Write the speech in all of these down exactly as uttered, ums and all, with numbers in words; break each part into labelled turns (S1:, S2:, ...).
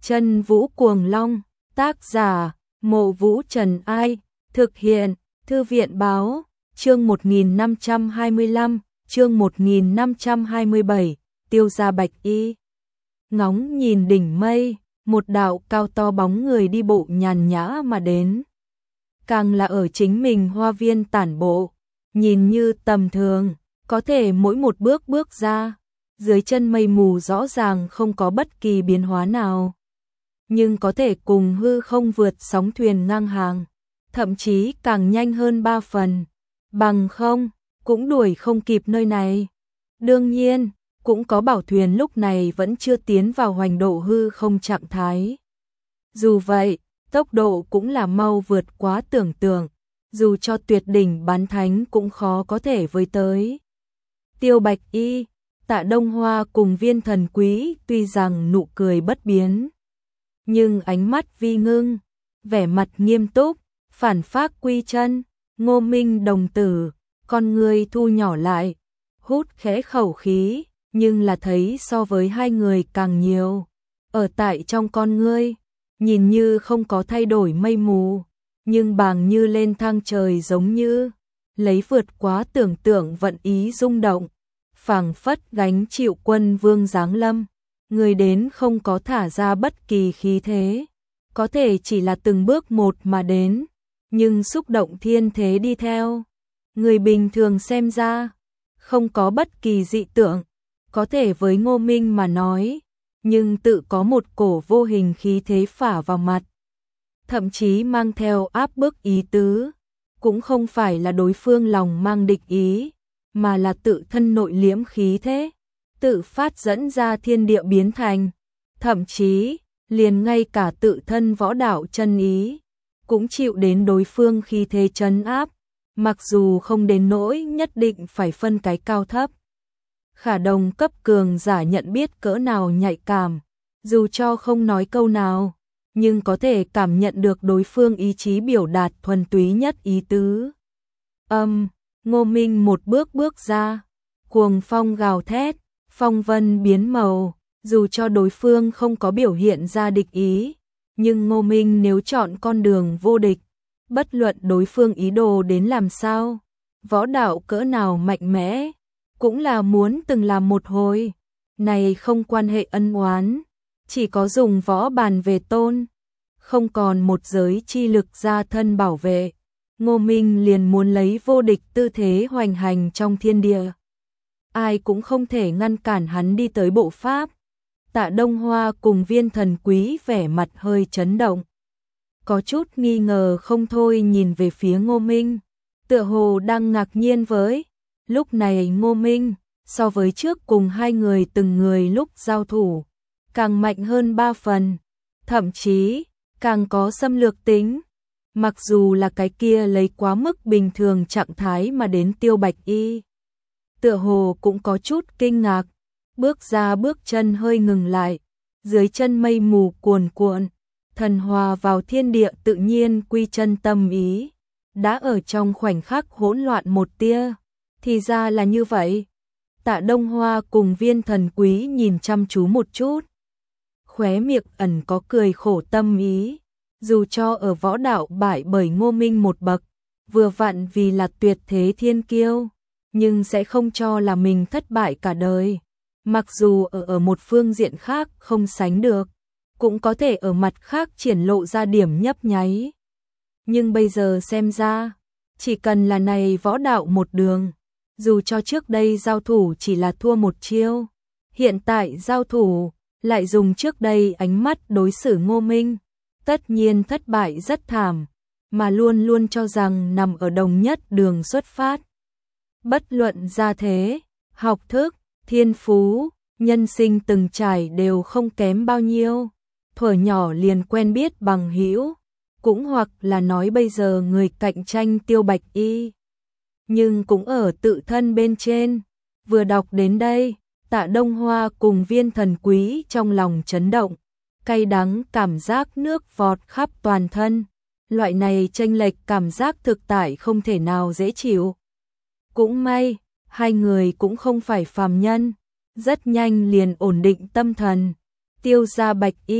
S1: Chân Vũ Cuồng Long, tác giả, Mộ Vũ Trần Ai, thực hiện, Thư viện Báo, chương một nghìn năm trăm hai mươi lăm, chương một nghìn năm trăm hai mươi bảy, Tiêu gia Bạch Y. Ngóng nhìn đỉnh mây, một đạo cao to bóng người đi bộ nhàn nhã mà đến. Càng là ở chính mình hoa viên tản bộ, nhìn như tầm thường, có thể mỗi một bước bước ra, dưới chân mây mù rõ ràng không có bất kỳ biến hóa nào. Nhưng có thể cùng hư không vượt sóng thuyền ngang hàng, thậm chí càng nhanh hơn ba phần, bằng không, cũng đuổi không kịp nơi này. Đương nhiên, cũng có bảo thuyền lúc này vẫn chưa tiến vào hoành độ hư không trạng thái. Dù vậy, tốc độ cũng là mau vượt quá tưởng tượng, dù cho tuyệt đỉnh bán thánh cũng khó có thể với tới. Tiêu Bạch Y, Tạ Đông Hoa cùng Viên Thần Quý tuy rằng nụ cười bất biến, nhưng ánh mắt vi ngưng, vẻ mặt nghiêm túc, phản phác quy chân. Ngô Minh đồng tử, con người thu nhỏ lại, hút khẽ khẩu khí, nhưng là thấy so với hai người càng nhiều. Ở tại trong con ngươi, nhìn như không có thay đổi mây mù, nhưng bàng như lên thang trời giống như, lấy vượt quá tưởng tượng vận ý rung động, phảng phất gánh chịu quân vương giáng lâm. Người đến không có thả ra bất kỳ khí thế, có thể chỉ là từng bước một mà đến, nhưng xúc động thiên thế đi theo. Người bình thường xem ra, không có bất kỳ dị tượng, có thể với Ngô Minh mà nói, nhưng tự có một cổ vô hình khí thế phả vào mặt, thậm chí mang theo áp bức ý tứ, cũng không phải là đối phương lòng mang địch ý, mà là tự thân nội liễm khí thế, tự phát dẫn ra thiên địa biến thành, thậm chí, liền ngay cả tự thân võ đạo chân ý, cũng chịu đến đối phương khí thế trấn áp, mặc dù không đến nỗi nhất định phải phân cái cao thấp. Khả đồng cấp cường giả nhận biết cỡ nào nhạy cảm, dù cho không nói câu nào, nhưng có thể cảm nhận được đối phương ý chí biểu đạt thuần túy nhất ý tứ. Âm, Ngô Minh một bước bước ra, cuồng phong gào thét, phong vân biến màu, dù cho đối phương không có biểu hiện ra địch ý, nhưng Ngô Minh nếu chọn con đường vô địch, bất luận đối phương ý đồ đến làm sao, võ đạo cỡ nào mạnh mẽ, cũng là muốn từng làm một hồi, này không quan hệ ân oán, chỉ có dùng võ bàn về tôn, không còn một giới chi lực ra thân bảo vệ, Ngô Minh liền muốn lấy vô địch tư thế hoành hành trong thiên địa. Ai cũng không thể ngăn cản hắn đi tới bộ pháp. Tạ Đông Hoa cùng Viên Thần Quý vẻ mặt hơi chấn động, có chút nghi ngờ không thôi nhìn về phía Ngô Minh, tựa hồ đang ngạc nhiên với. Lúc này Ngô Minh, so với trước cùng hai người từng người lúc giao thủ, càng mạnh hơn ba phần, thậm chí, càng có xâm lược tính. Mặc dù là cái kia lấy quá mức bình thường trạng thái mà đến Tiêu Bạch Y, tựa hồ cũng có chút kinh ngạc, bước ra bước chân hơi ngừng lại, dưới chân mây mù cuồn cuộn, thần hòa vào thiên địa tự nhiên quy chân tâm ý, đã ở trong khoảnh khắc hỗn loạn một tia, thì ra là như vậy. Tạ Đông Hoa cùng Viên Thần Quý nhìn chăm chú một chút, khóe miệng ẩn có cười khổ tâm ý, dù cho ở võ đạo bại bởi Ngô Minh một bậc, vừa vặn vì là tuyệt thế thiên kiêu, nhưng sẽ không cho là mình thất bại cả đời. Mặc dù ở ở một phương diện khác không sánh được, cũng có thể ở mặt khác triển lộ ra điểm nhấp nháy. Nhưng bây giờ xem ra, chỉ cần là này võ đạo một đường, dù cho trước đây giao thủ chỉ là thua một chiêu, hiện tại giao thủ, lại dùng trước đây ánh mắt đối xử Ngô Minh, tất nhiên thất bại rất thảm, mà luôn luôn cho rằng nằm ở đồng nhất đường xuất phát. Bất luận gia thế, học thức, thiên phú, nhân sinh từng trải đều không kém bao nhiêu, thuở nhỏ liền quen biết bằng hữu, cũng hoặc là nói bây giờ người cạnh tranh Tiêu Bạch Y. Nhưng cũng ở tự thân bên trên, vừa đọc đến đây, Tạ Đông Hoa cùng Viên Thần Quý trong lòng chấn động, cay đắng cảm giác nước vọt khắp toàn thân, loại này chênh lệch cảm giác thực tại không thể nào dễ chịu. Cũng may, hai người cũng không phải phàm nhân, rất nhanh liền ổn định tâm thần. Tiêu gia Bạch Y,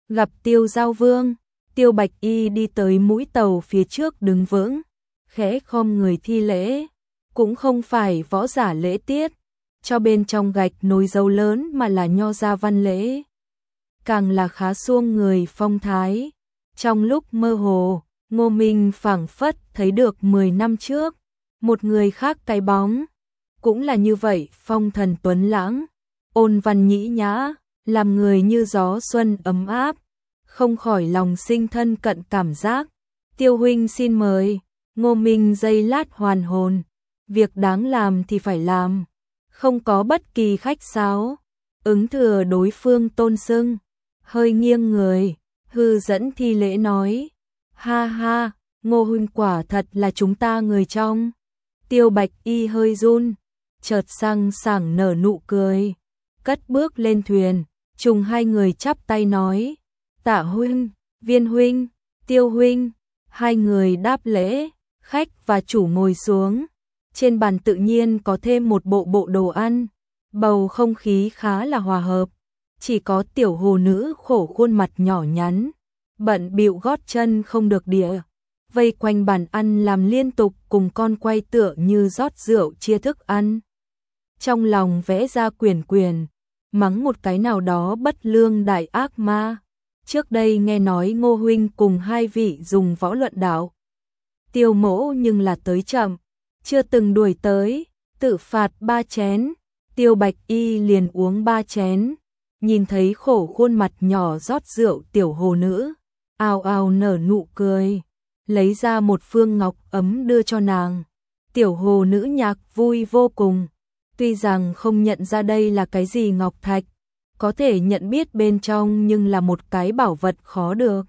S1: Gặp Tiêu Giao Vương, Tiêu Bạch Y đi tới mũi tàu phía trước đứng vững, khẽ khom người thi lễ, cũng không phải võ giả lễ tiết, cho bên trong gạch nối dấu lớn mà là nho gia văn lễ. Càng là khá suông người phong thái. Trong lúc mơ hồ, Ngô Minh phảng phất thấy được mười năm trước, một người khác cái bóng, cũng là như vậy phong thần tuấn lãng, ôn văn nhĩ nhã, làm người như gió xuân ấm áp, không khỏi lòng sinh thân cận cảm giác. Tiêu huynh xin mời. Ngô Minh giây lát hoàn hồn, việc đáng làm thì phải làm, không có bất kỳ khách sáo, ứng thừa đối phương tôn xưng, hơi nghiêng người, hư dẫn thi lễ nói, ha ha, Ngô huynh quả thật là chúng ta người trong. Tiêu Bạch Y hơi run, chợt sang sảng nở nụ cười, cất bước lên thuyền, trùng hai người chắp tay nói, Tạ huynh, Viên huynh, Tiêu huynh, hai người đáp lễ, khách và chủ ngồi xuống, trên bàn tự nhiên có thêm một bộ bộ đồ ăn, bầu không khí khá là hòa hợp, chỉ có tiểu hồ nữ khổ khuôn mặt nhỏ nhắn, bận bịu gót chân không được địa, vây quanh bàn ăn làm liên tục cùng con quay tựa như rót rượu chia thức ăn. Trong lòng vẽ ra quyền quyền, mắng một cái nào đó bất lương đại ác ma. Trước đây nghe nói Ngô huynh cùng hai vị dùng võ luận đạo. Tiêu mỗ nhưng là tới chậm, chưa từng đuổi tới, tự phạt ba chén. Tiêu Bạch Y liền uống ba chén, nhìn thấy khổ khuôn mặt nhỏ rót rượu tiểu hồ nữ, ào ào nở nụ cười, lấy ra một phương ngọc ấm đưa cho nàng. Tiểu hồ nữ nhạc vui vô cùng, tuy rằng không nhận ra đây là cái gì ngọc thạch, có thể nhận biết bên trong nhưng là một cái bảo vật khó được.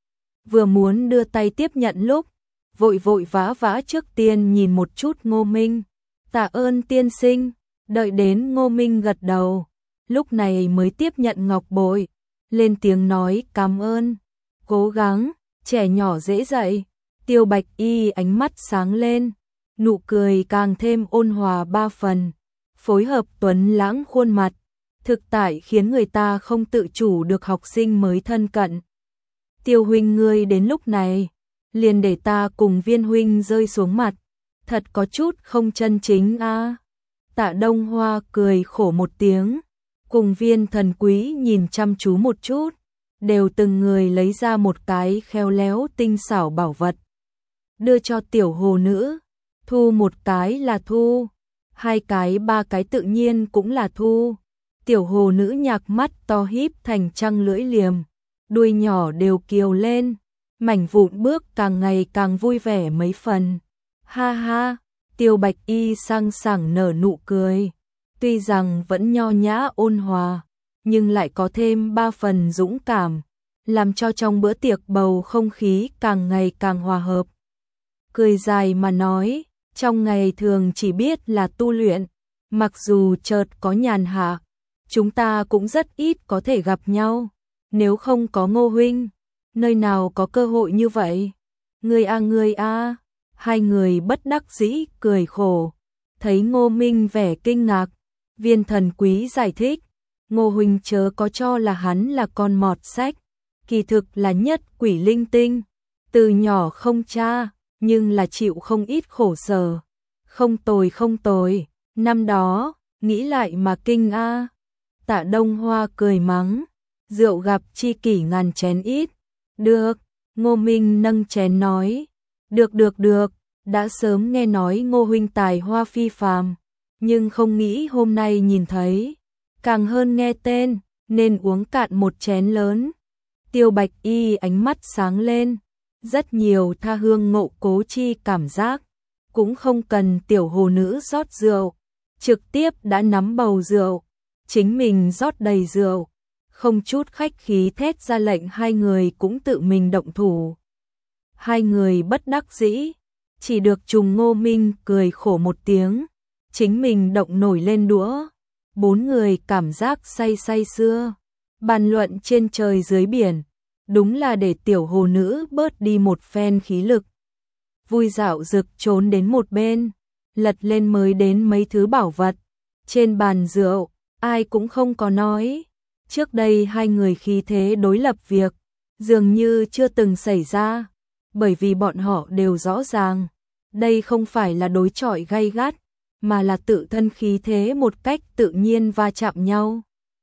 S1: Vừa muốn đưa tay tiếp nhận lúc, vội vội vã vã trước tiên nhìn một chút Ngô Minh, tạ ơn tiên sinh, đợi đến Ngô Minh gật đầu, lúc này mới tiếp nhận ngọc bội, lên tiếng nói cảm ơn, cố gắng, trẻ nhỏ dễ dạy. Tiêu Bạch Y ánh mắt sáng lên, nụ cười càng thêm ôn hòa ba phần, phối hợp tuấn lãng khuôn mặt, thực tại khiến người ta không tự chủ được học sinh mới thân cận. Tiêu huynh ngươi đến lúc này, liền để ta cùng Viên huynh rơi xuống mặt, thật có chút không chân chính a. À. Tạ Đông Hoa cười khổ một tiếng, cùng Viên Thần Quý nhìn chăm chú một chút, đều từng người lấy ra một cái khéo léo tinh xảo bảo vật, đưa cho tiểu hồ nữ, thu một cái là thu, hai cái ba cái tự nhiên cũng là thu. Tiểu hồ nữ nhạc mắt to híp thành trăng lưỡi liềm, đuôi nhỏ đều kiều lên, mảnh vụn bước càng ngày càng vui vẻ mấy phần. Ha ha, Tiêu Bạch Y sang sảng nở nụ cười, tuy rằng vẫn nho nhã ôn hòa, nhưng lại có thêm ba phần dũng cảm, làm cho trong bữa tiệc bầu không khí càng ngày càng hòa hợp. Cười dài mà nói, trong ngày thường chỉ biết là tu luyện, mặc dù chợt có nhàn hạ, chúng ta cũng rất ít có thể gặp nhau, nếu không có Ngô huynh, nơi nào có cơ hội như vậy. Ngươi a ngươi a, hai người bất đắc dĩ cười khổ, thấy Ngô Minh vẻ kinh ngạc, Viên Thần Quý giải thích, Ngô huynh chớ có cho là hắn là con mọt sách, kỳ thực là nhất quỷ linh tinh, từ nhỏ không cha, nhưng là chịu không ít khổ sở. Không tồi không tồi, năm đó, nghĩ lại mà kinh a. Tạ Đông Hoa cười mắng, rượu gặp chi kỷ ngàn chén ít. Được, Ngô Minh nâng chén nói, được được được, đã sớm nghe nói Ngô huynh tài hoa phi phàm, nhưng không nghĩ hôm nay nhìn thấy, càng hơn nghe tên, nên uống cạn một chén lớn. Tiêu Bạch Y ánh mắt sáng lên, rất nhiều tha hương ngộ cố chi cảm giác, cũng không cần tiểu hồ nữ rót rượu, trực tiếp đã nắm bầu rượu, chính mình rót đầy rượu, không chút khách khí thét ra lệnh hai người cũng tự mình động thủ. Hai người bất đắc dĩ, chỉ được trùng Ngô Minh cười khổ một tiếng, chính mình động nổi lên đũa, bốn người cảm giác say say sưa, bàn luận trên trời dưới biển, đúng là để tiểu hồ nữ bớt đi một phen khí lực. Vui dạo rực trốn đến một bên, lật lên mới đến mấy thứ bảo vật, trên bàn rượu, ai cũng không có nói, Trước đây hai người khí thế đối lập việc, dường như chưa từng xảy ra, bởi vì bọn họ đều rõ ràng, đây không phải là đối chọi gay gắt, mà là tự thân khí thế một cách tự nhiên va chạm nhau.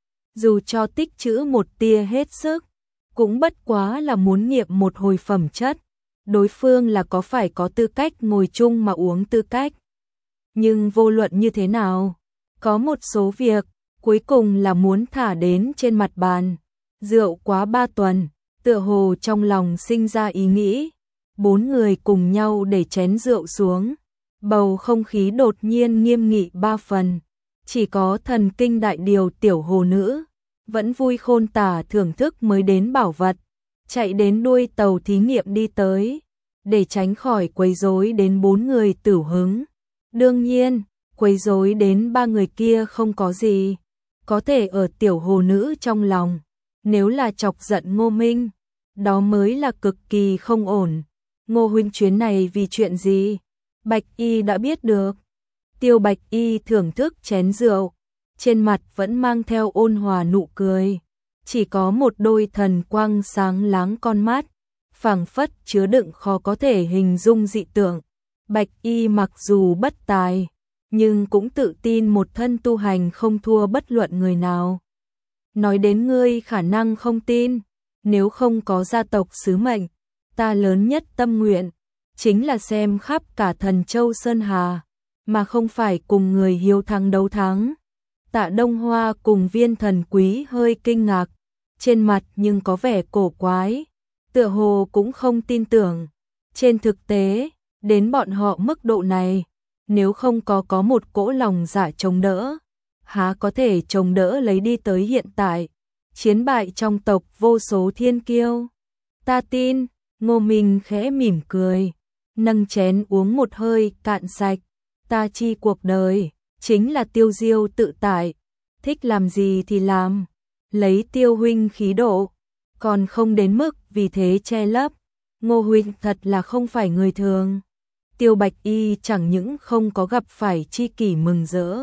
S1: Dù cho tích trữ một tia hết sức, cũng bất quá là muốn nghiệm một hồi phẩm chất, đối phương là có phải có tư cách ngồi chung mà uống tư cách. Nhưng vô luận như thế nào, có một số việc, cuối cùng là muốn thả đến trên mặt bàn. Rượu quá ba tuần, tựa hồ trong lòng sinh ra ý nghĩ, bốn người cùng nhau để chén rượu xuống. Bầu không khí đột nhiên nghiêm nghị ba phần, chỉ có thần kinh đại điều tiểu hồ nữ, vẫn vui khôn tả thưởng thức mới đến bảo vật, chạy đến đuôi tàu thí nghiệm đi tới, để tránh khỏi quấy rối đến bốn người tửu hứng. Đương nhiên, quấy rối đến ba người kia không có gì, có thể ở tiểu hồ nữ trong lòng, nếu là chọc giận Ngô Minh, đó mới là cực kỳ không ổn. Ngô huynh chuyến này vì chuyện gì? Bạch Y đã biết được. Tiêu Bạch Y thưởng thức chén rượu, trên mặt vẫn mang theo ôn hòa nụ cười, chỉ có một đôi thần quang sáng láng con mắt, phảng phất chứa đựng khó có thể hình dung dị tượng. Bạch Y mặc dù bất tài, nhưng cũng tự tin một thân tu hành không thua bất luận người nào. Nói đến ngươi khả năng không tin, nếu không có gia tộc sứ mệnh, ta lớn nhất tâm nguyện chính là xem khắp cả Thần Châu Sơn Hà, mà không phải cùng người hiếu thắng đấu thắng. Tạ Đông Hoa cùng Viên Thần Quý hơi kinh ngạc, trên mặt nhưng có vẻ cổ quái, tựa hồ cũng không tin tưởng. Trên thực tế, đến bọn họ mức độ này, nếu không có có một cỗ lòng dạ chống đỡ, há có thể chống đỡ lấy đi tới hiện tại, chiến bại trong tộc vô số thiên kiêu. Ta tin. Ngô Minh khẽ mỉm cười, nâng chén uống một hơi cạn sạch. Ta chi cuộc đời, chính là tiêu diêu tự tại, thích làm gì thì làm, lấy Tiêu huynh khí độ, còn không đến mức vì thế che lấp. Ngô huynh thật là không phải người thường. Tiêu Bạch Y chẳng những không có gặp phải chi kỷ mừng rỡ,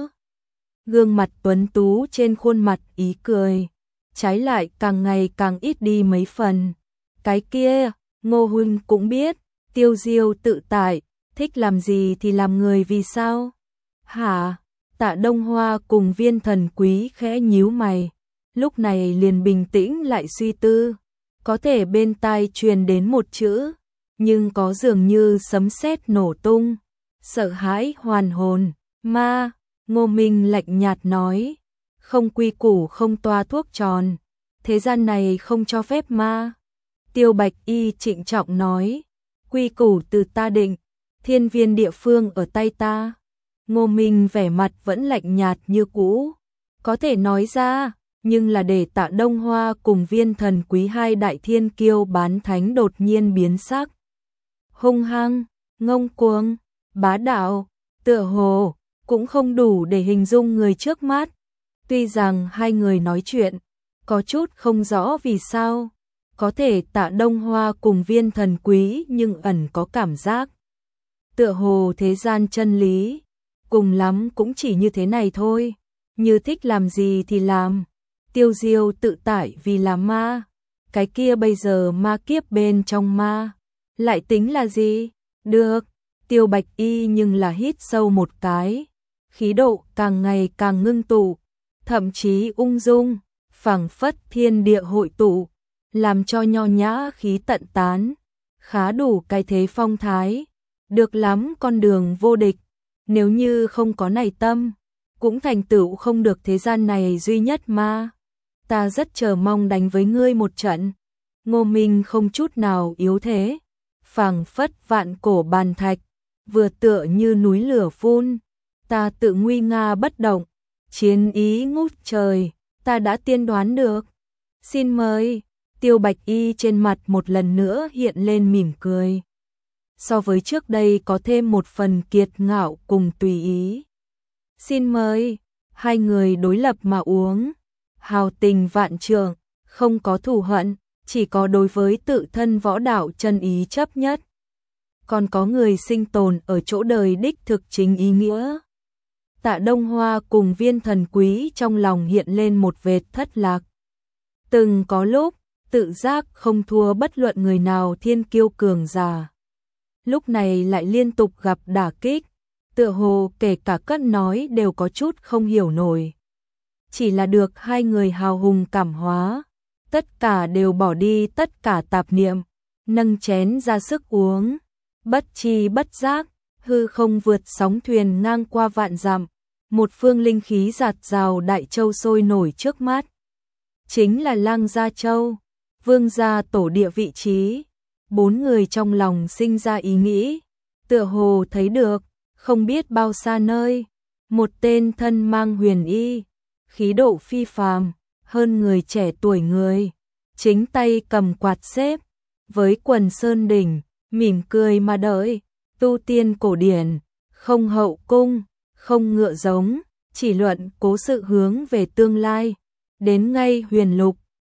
S1: gương mặt tuấn tú trên khuôn mặt ý cười, trái lại càng ngày càng ít đi mấy phần. Cái kia, Ngô huynh cũng biết, tiêu diêu tự tại, thích làm gì thì làm người vì sao? Hả? Tạ Đông Hoa cùng Viên Thần Quý khẽ nhíu mày, lúc này liền bình tĩnh lại suy tư, có thể bên tai truyền đến một chữ, nhưng có dường như sấm sét nổ tung, sợ hãi hoàn hồn. Ma. Ngô Minh lạnh nhạt nói, không quy củ không toa thuốc tròn, thế gian này không cho phép ma. Tiêu Bạch Y trịnh trọng nói, quy củ từ ta định, thiên viên địa phương ở tay ta. Ngô Minh vẻ mặt vẫn lạnh nhạt như cũ, có thể nói ra, nhưng là để Tạ Đông Hoa cùng Viên Thần Quý hai đại thiên kiêu bán thánh đột nhiên biến sắc. Hung hăng, ngông cuồng, bá đạo, tựa hồ, cũng không đủ để hình dung người trước mắt. Tuy rằng hai người nói chuyện, có chút không rõ vì sao, có thể Tạ Đông Hoa cùng Viên Thần Quý nhưng ẩn có cảm giác. Tựa hồ thế gian chân lý, cùng lắm cũng chỉ như thế này thôi, như thích làm gì thì làm, tiêu diêu tự tại vì là ma, cái kia bây giờ ma kiếp bên trong ma, lại tính là gì? Được, Tiêu Bạch Y nhưng là hít sâu một cái, khí độ càng ngày càng ngưng tụ, thậm chí ung dung, phảng phất thiên địa hội tụ, làm cho nho nhã khí tận tán, khá đủ cái thế phong thái, được lắm con đường vô địch, nếu như không có này tâm, cũng thành tựu không được thế gian này duy nhất ma. Ta rất chờ mong đánh với ngươi một trận. Ngô Minh không chút nào yếu thế, phảng phất vạn cổ bàn thạch, vừa tựa như núi lửa phun, ta tự nguy nga bất động, chiến ý ngút trời, ta đã tiên đoán được. Xin mời. Tiêu Bạch Y trên mặt một lần nữa hiện lên mỉm cười, so với trước đây có thêm một phần kiệt ngạo cùng tùy ý. Xin mời. Hai người đối lập mà uống, hào tình vạn trượng, không có thù hận, chỉ có đối với tự thân võ đạo chân ý chấp nhất. Còn có người sinh tồn ở chỗ đời đích thực chính ý nghĩa. Tạ Đông Hoa cùng Viên Thần Quý trong lòng hiện lên một vệt thất lạc, Từng có lúc, tự giác không thua bất luận người nào thiên kiêu cường giả. Lúc này lại liên tục gặp đả kích, tựa hồ kể cả Cất Nói đều có chút không hiểu nổi. Chỉ là được hai người hào hùng cảm hóa, tất cả đều bỏ đi tất cả tạp niệm, nâng chén ra sức uống, bất chi bất giác, hư không vượt sóng thuyền ngang qua vạn dặm, một phương linh khí giạt rào đại châu sôi nổi trước mắt. Chính là Lang Gia Châu, vương gia tổ địa vị trí. Bốn người trong lòng sinh ra ý nghĩ, tựa hồ thấy được, không biết bao xa nơi, một tên thân mang huyền y, khí độ phi phàm, hơn người trẻ tuổi người, chính tay cầm quạt xếp, với quần sơn đỉnh, mỉm cười mà đợi, tu tiên cổ điển, không hậu cung, không ngựa giống, chỉ luận cố sự hướng về tương lai, đến ngay huyền lục,